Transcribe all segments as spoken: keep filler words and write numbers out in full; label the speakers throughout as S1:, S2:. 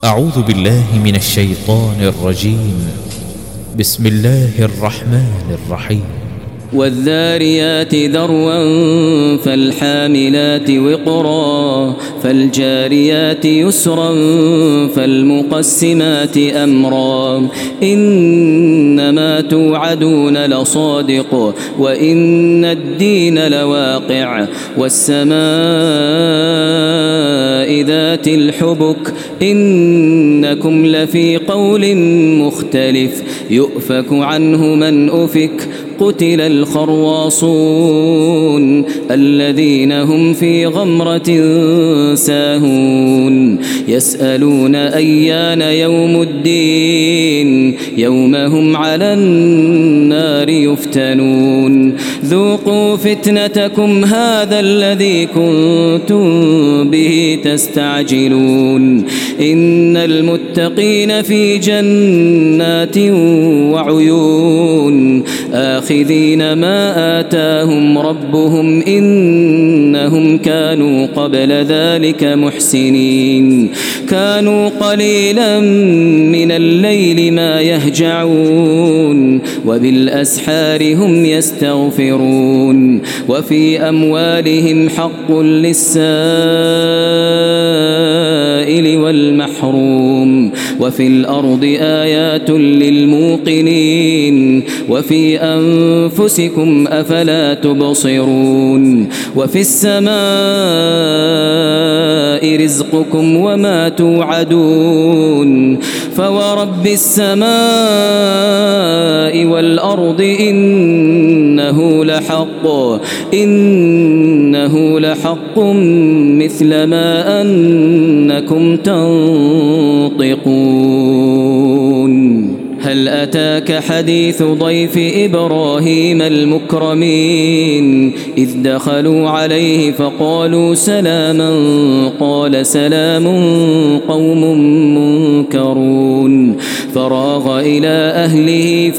S1: أعوذ بالله من الشيطان الرجيم. بسم الله الرحمن الرحيم.
S2: والذاريات ذروا فالحاملات وقرا فالجاريات يسرا فالمقسمات أمرا إنما توعدون لصادق وإن الدين لواقع والسماء ذات الحبك إنكم لفي قول مختلف يؤفك عنه من أفك قتل الخرواصون الذين هم في غمرة ساهون يسألون أيان يوم الدين يوم هم على النار يفتنون ذوقوا فتنتكم هذا الذي كنتم به تستعجلون إن المتقين في جنات وعيون آخذين ما آتاهم ربهم إنهم كانوا قبل ذلك محسنين كانوا قليلا من الليل ما يهجعون وبالأسحار هم يستغفرون وفي أموالهم حق للسائل والمحروم وفي الأرض آيات للموقنين وفي أنفسكم أفلا تبصرون وفي السماء رزقكم وما توعدون فورب السماء والأرض إنه لحق إنه لحق مثل ما أنكم تنطقون هل أتاك حديث ضيف إبراهيم المكرمين إذ دخلوا عليه فقالوا سلاما قال سلام قوم منكرون فراغ إلى أهله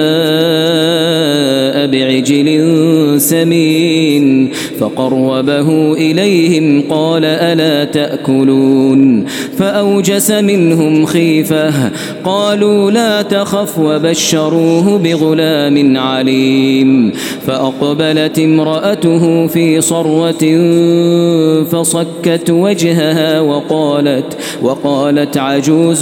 S2: فجاء بعجل سمين فقربه إليهم قال ألا تأكلون فأوجس منهم خيفة قالوا لا تخف وبشروه بغلام عليم فأقبلت امرأته في صرة فصكت وجهها وقالت وقالت عجوز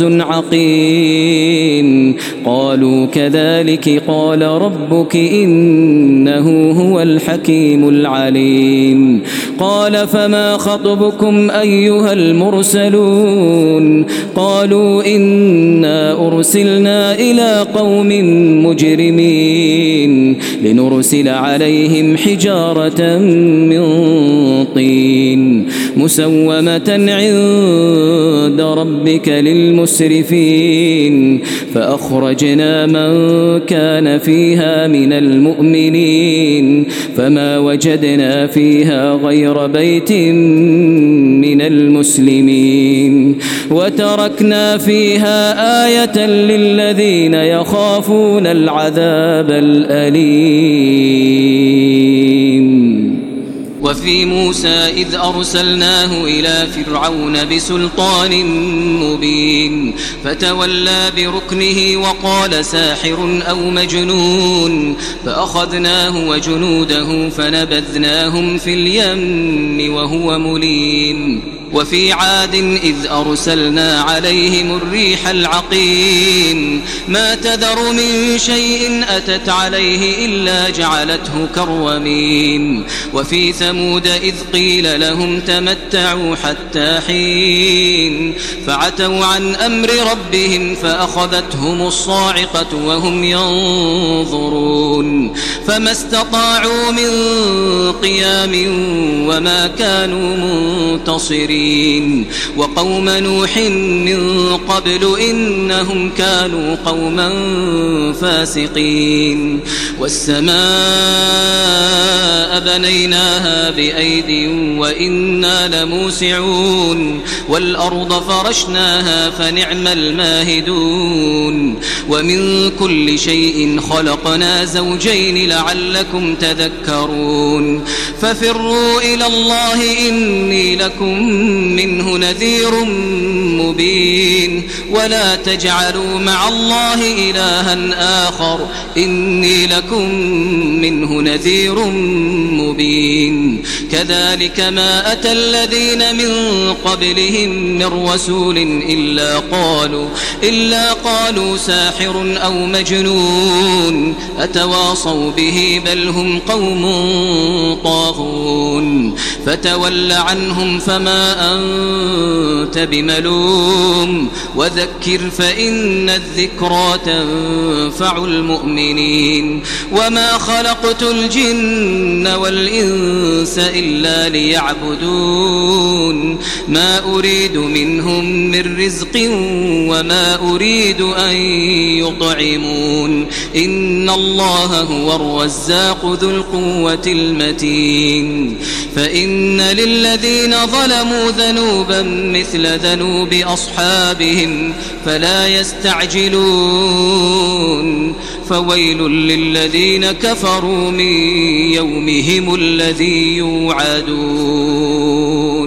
S2: عقيم قالوا كذلك قال ربك إنه هو الحكيم العليم قال فما خطبكم أيها المرسلون قالوا إنا أرسلنا إلى قوم مجرمين لنرسل عليهم حجارة من طين مسومة عند ربك للمسرفين فأخرجنا من كان فيها من المؤمنين فما وجدنا فيها غير بيت من المسلمين وتركنا فيها آية للذين يخافون العذاب الأليم وفي موسى إذ أرسلناه إلى فرعون بسلطان مبين فتولى بركنه وقال ساحر أو مجنون فأخذناه وجنوده فنبذناهم في اليم وهو مليم وفي عاد إذ أرسلنا عليهم الريح العقيم ما تذر من شيء أتت عليه إلا جعلته كالرميم وفي ثمود إذ قيل لهم تمتعوا حتى حين فعتوا عن أمر ربهم فأخذتهم الصاعقة وهم ينظرون فما استطاعوا من قيام وما كانوا منتصرين وقوم نوح من قبل إنهم كانوا قوما فاسقين والسماء بنيناها بأيد وإنا لموسعون والأرض فرشناها فنعم الماهدون ومن كل شيء خلقنا زوجين لعلكم تذكرون ففروا إلى الله إني لكم منه نذير مبين ولا تجعلوا مع الله إلها آخر إني لكم منه نذير مبين كذلك ما أتى الذين من قبلهم من رسول إلا قالوا, إلا قالوا ساحر أو مجنون أتواصوا به بل هم قوم طاغون فتول عنهم فما أنت بملوم وذكر فإن الذكرى تنفع المؤمنين وما خلقت الجن والإنس إلا ليعبدون ما أريد منهم من رزق وما أريد أن يطعمون إن الله هو الرزاق ذو القوة المتين فإن للذين ظلموا ذنوبا مثل ذنوب أصحابهم فلا يستعجلون فويل للذين كفروا من يومهم الذي يوعدون.